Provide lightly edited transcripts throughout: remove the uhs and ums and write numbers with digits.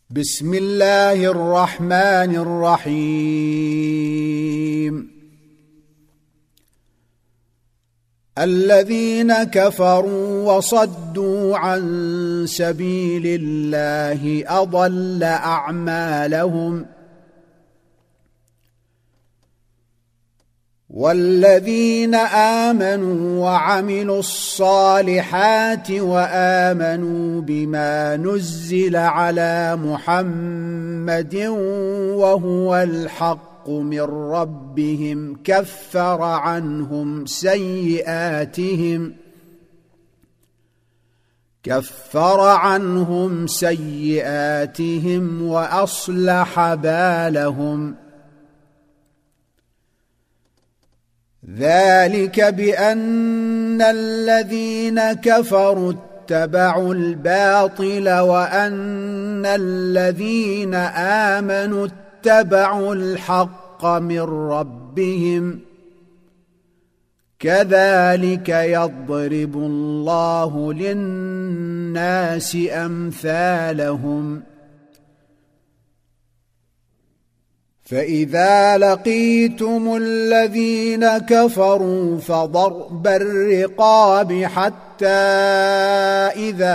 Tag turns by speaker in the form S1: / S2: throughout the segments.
S1: بسم الله الرحمن الرحيم. الذين كفروا وصدوا عن سبيل الله أضل أعمالهم، والذين آمنوا وعملوا الصالحات وآمنوا بما نزل على محمد وهو الحق من ربهم كفر عنهم سيئاتهم وأصلح بالهم. ذلك بأن الذين كفروا اتبعوا الباطل وأن الذين آمنوا اتبعوا الحق من ربهم، كذلك يضرب الله للناس أمثالهم. فإذا لقيتم الذين كفروا فضرب الرقاب حتى إذا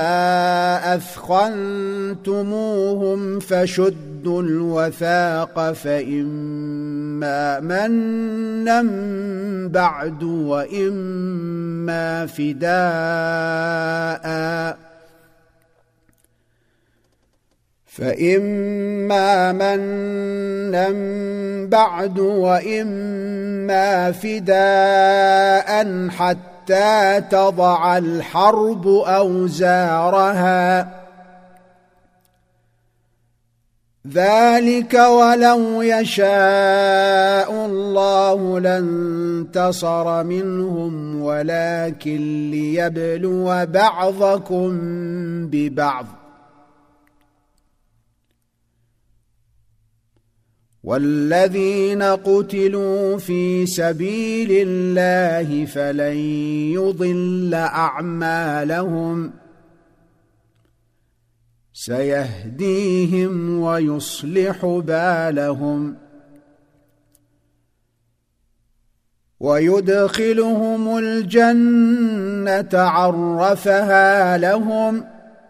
S1: أثخنتموهم فشدوا الوثاق، فإما منا بعد وإما فداء حتى تضع الحرب أوزارها. ذلك ولو يشاء الله لانتصر منهم ولكن ليبلو بعضكم ببعض. والذين قتلوا في سبيل الله فلن يضل أعمالهم، سيهديهم ويصلح بالهم، ويدخلهم الجنة عرفها لهم.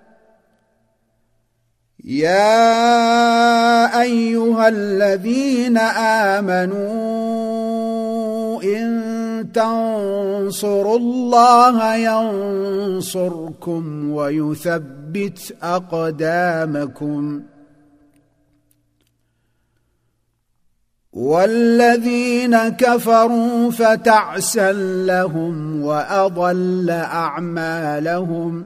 S1: يا أيها الذين آمنوا إن تنصروا الله ينصركم ويثبت أقدامكم. والذين كفروا فتعسا لهم وأضل أعمالهم.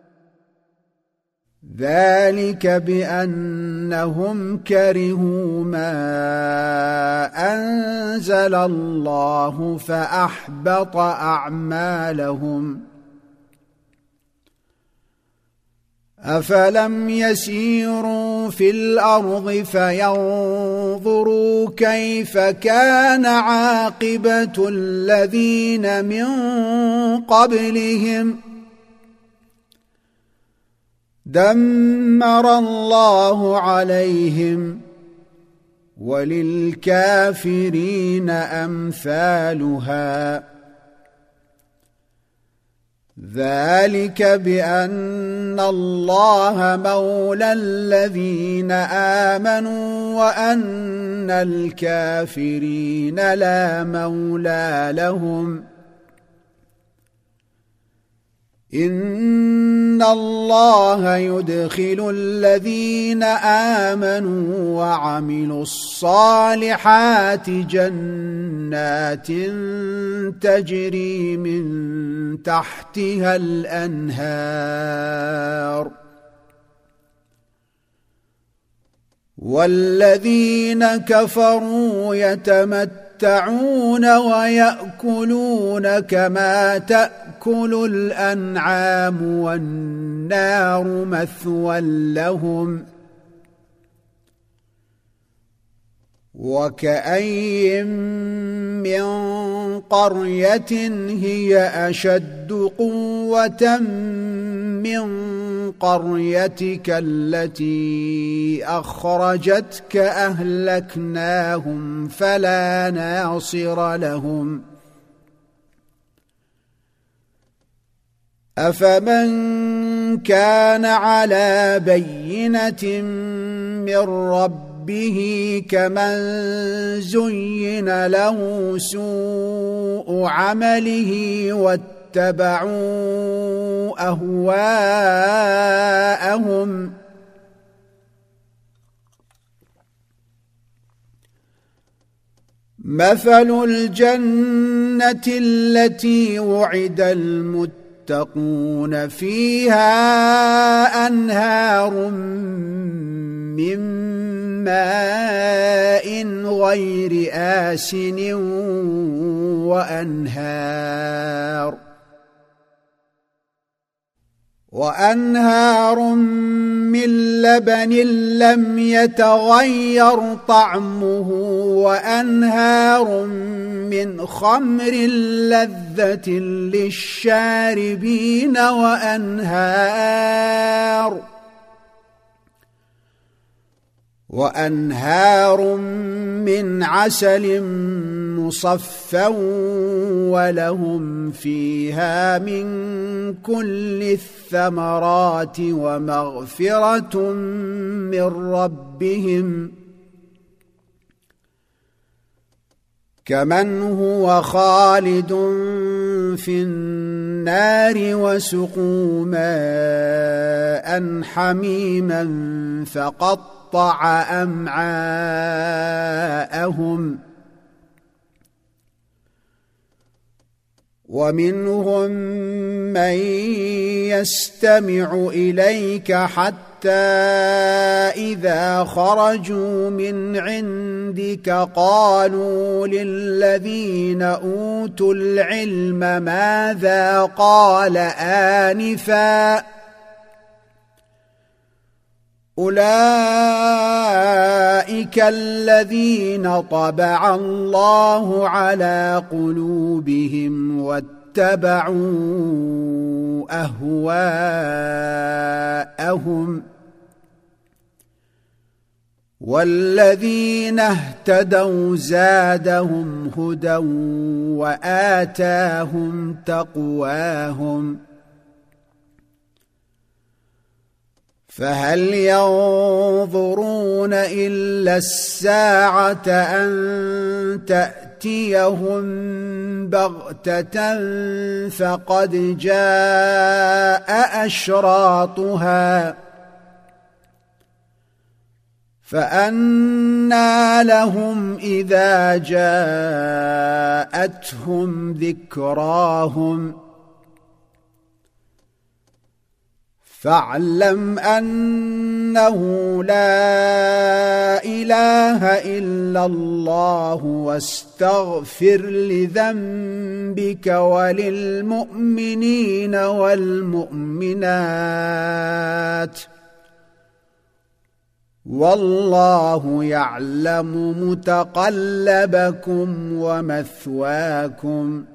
S1: ذلك بأنهم كرهوا ما أنزل الله فأحبط أعمالهم. أفلم يسيروا في الأرض فينظروا كيف كان عاقبة الذين من قبلهم؟ دمر الله عليهم وللكافرين أمثالها. ذلك بأن الله مولى الذين آمنوا وأن الكافرين لا مولى لهم. إن الله يدخل الذين آمنوا وعملوا الصالحات جنات تجري من تحتها الأنهار. والذين كفروا يتمتعون ويأكلون كما تأكل الأنعام والنار مثوى لهم. وكأين من قرية هي أشد قوة من قريتك التي أخرجتك أهلكناهم فلا ناصر لهم أفمن كان على بينة من ربه كمن زين له سوء عمله واتبعوا أهواءهم مثل الجنة التي وعد المتقون فيها أنهار من ماء غير آسن وأنهار من لبن لم يتغير طعمه وأنهار من خمر لذة للشاربين وأنهار من عسل مصفى ولهم فيها من كل الثمرات ومغفرة من ربهم كمن هو خالد في النار وسقوا ماء حميما فقطع أمعاءهم ومنهم من يستمع إليك حتى إذا خرجوا من عندك قالوا للذين أوتوا العلم ماذا قال آنفا أولئك الذين طبع الله على قلوبهم واتبعوا أهواءهم والذين اهتدوا زادهم هدى وآتاهم تقواهم فهل ينظرون إلا الساعة أن تأتيهم بغتة فقد جاء أشراطها فأنى لهم إذا جاءتهم ذكراهم فاعلم أنه لا إله إلا الله واستغفر لذنبك وللمؤمنين والمؤمنات والله يعلم متقلبكم ومثواكم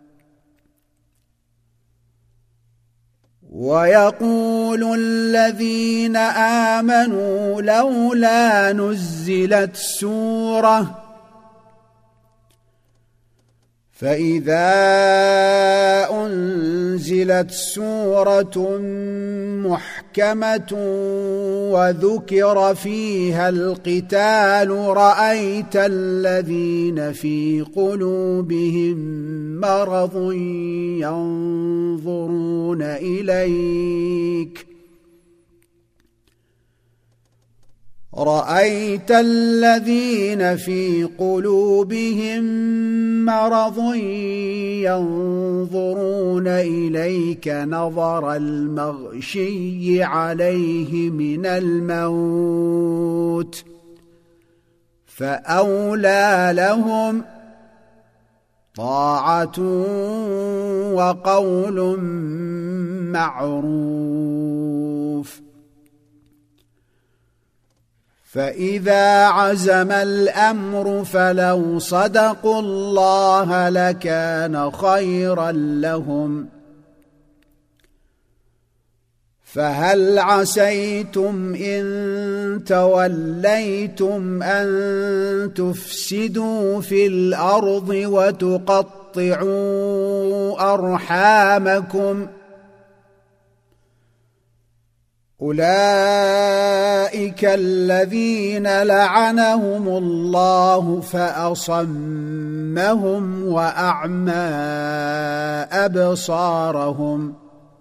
S1: ويقول الذين آمنوا لولا نزلت سورة فإذا أنزلت سورة محكمة وذكر فيها القتال رأيت الذين في قلوبهم مرض ينظرون إليك رأيت الذين في قلوبهم مرض ينظرون إليك نظر المغشي عليه من الموت فأولى لهم طاعة وقول معروف فإذا عزم الأمر فلو صدقوا الله لكان خيرا لهم فهل عسيتم إن توليتم أن تفسدوا في الأرض وتقطعوا أرحامكم أولئك الذين لعنهم الله فأصمهم وأعمى أبصارهم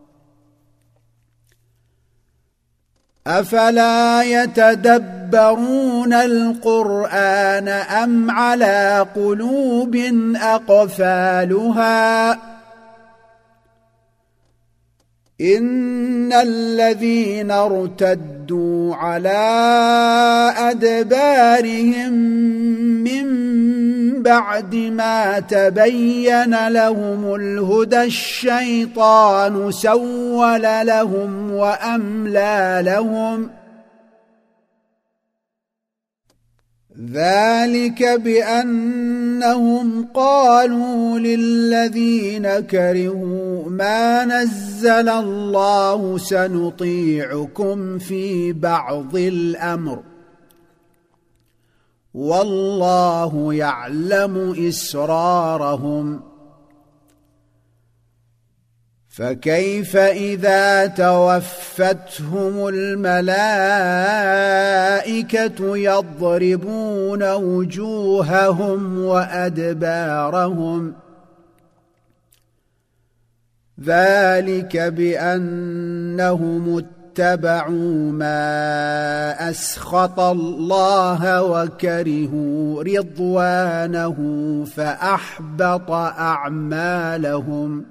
S1: أفلا يتدبرون القرآن أم على قلوب أقفالها إن الذين ارتدوا على أدبارهم من بعد ما تبين لهم الهدى الشيطان سول لهم وأملى لهم ذلك بأنهم قالوا للذين كرهوا ما نزل الله سنطيعكم في بعض الأمر والله يعلم إسرارهم فكيف إذا توفتهم الملائكة يضربون وجوههم وأدبارهم ذلك بأنهم اتبعوا ما أسخط الله وكرهوا رضوانه فأحبط أعمالهم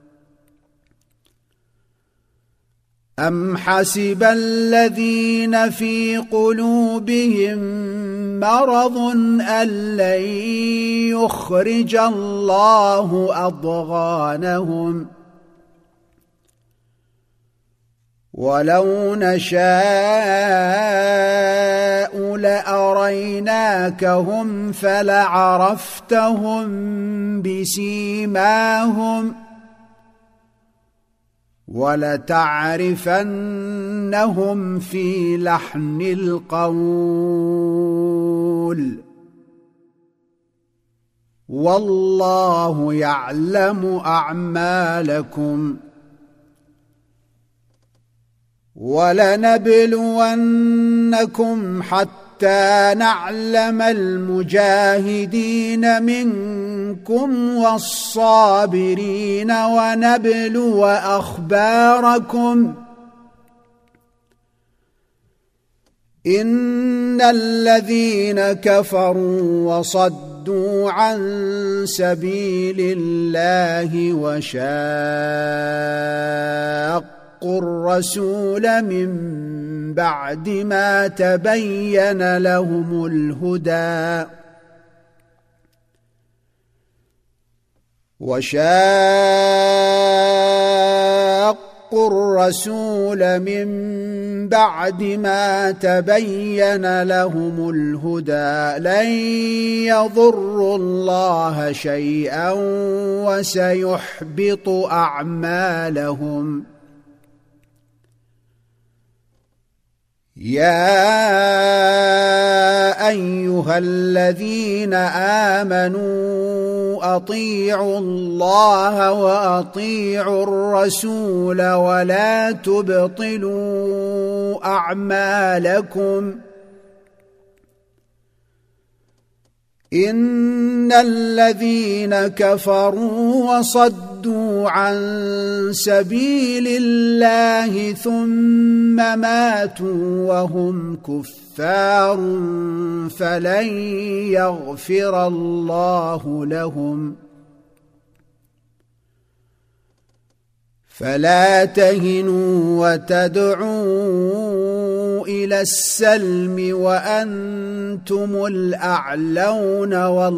S1: أم حسب الذين في قلوبهم مرض أن لن يخرج الله أضغانهم ولو نشاء لأريناكهم فلعرفتهم بسيماهم ولتعرفنهم في لحن القول والله يعلم أعمالكم ولنبلونكم حتى نعلم المجاهدين منكم والصابرين ونبلو أخباركم إن الذين كفروا وصدوا عن سبيل الله وشاقوا الرسول من بعد ما تبين لهم الهدى وشاقوا الرسول من بعد ما تبين لهم الهدى لن يضروا الله شيئا وسيحبط أعمالهم يا أيها الذين آمنوا أطيعوا الله وأطيعوا الرسول ولا تبطلوا أعمالكم إن الذين كفروا وصدوا عن سبيل الله ثم ماتوا وهم كفار فلن يغفر الله لهم فلا تهنوا وتدعوا إلى السلم وأنتم الأعلون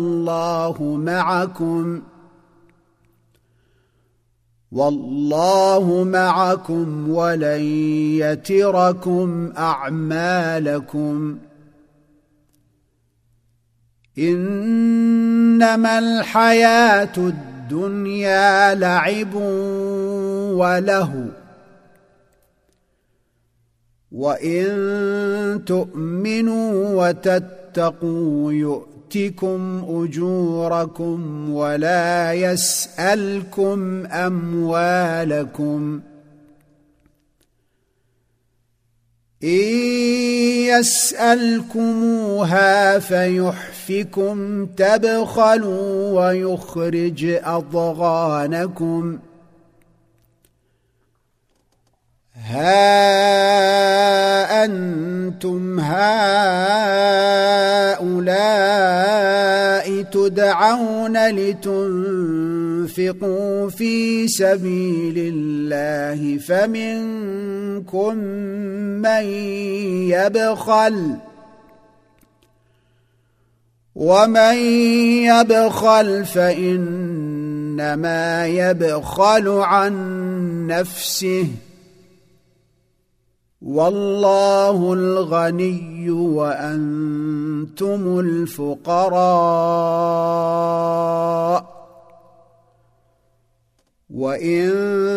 S1: والله معكم ولن يتركم أعمالكم إنما الحياة الدنيا لعب وله وإن تؤمنوا وتتقوا يؤتكم أجوركم ولا يسألكم أموالكم إن يسألكموها فيحفكم تبخلوا ويخرج أضغانكم ها أنتم هؤلاء تدعون لتنفقوا في سبيل الله فمنكم من يبخل ومن يبخل فإنما يبخل عن نفسه والله الغني وأنتم الفقراء وإن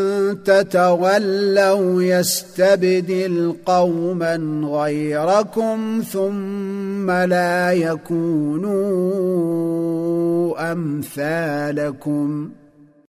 S1: تتولوا يستبدل قوما غيركم ثم لا يكونوا أمثالكم